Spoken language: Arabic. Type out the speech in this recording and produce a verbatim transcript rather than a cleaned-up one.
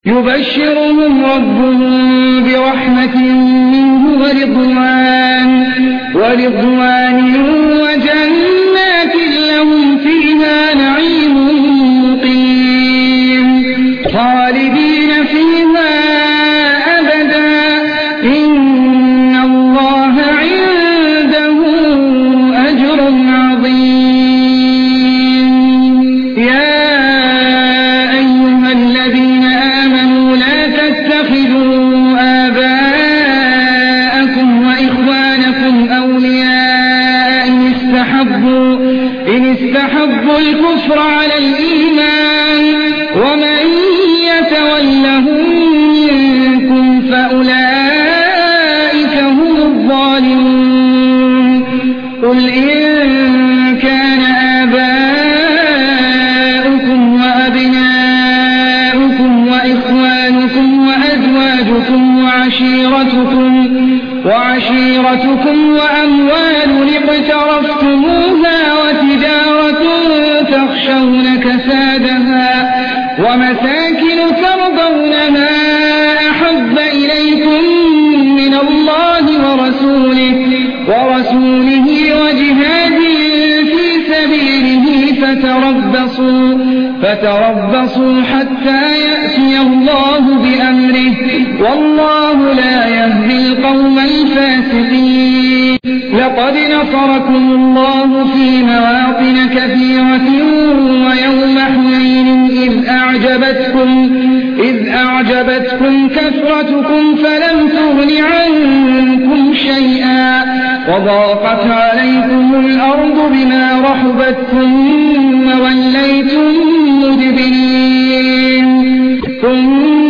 يبشرهم ربهم برحمة منه ورضوان ورضوان وجنات لهم فيها نعيم مقيم خالدين فيها أبدا إن الله عنده أجر عظيم. يا أيها الذين آمنوا لا تتخذوا آباءكم وإخوانكم أولياء إن استحبوا, إن استحبوا الكفر على الإيمان ومن يتولهم منكم فأولئك هم الظالمون. قل إن كان آباؤكم وأبناؤكم وإخوانكم وأزواجكم وعشيرتكم, وعشيرتكم وأموال اقترفتموها وتجارة تخشون كسادها ومساكن ترضونها أحب إليكم من الله ورسوله, ورسوله وجهاد في سبيله فتربصوا, فتربصوا حتى يأتي الله بأمره والله لا يهدي القوم الفاسقين. لقد نصركم الله في مواطن كثيرة ويوم حنين إذ أعجبتكم, إذ أعجبتكم كثرتكم فلم تغن عنكم شيئا وضاقت عليكم الأرض بما رحبت ثم وليتم مدبرين ثم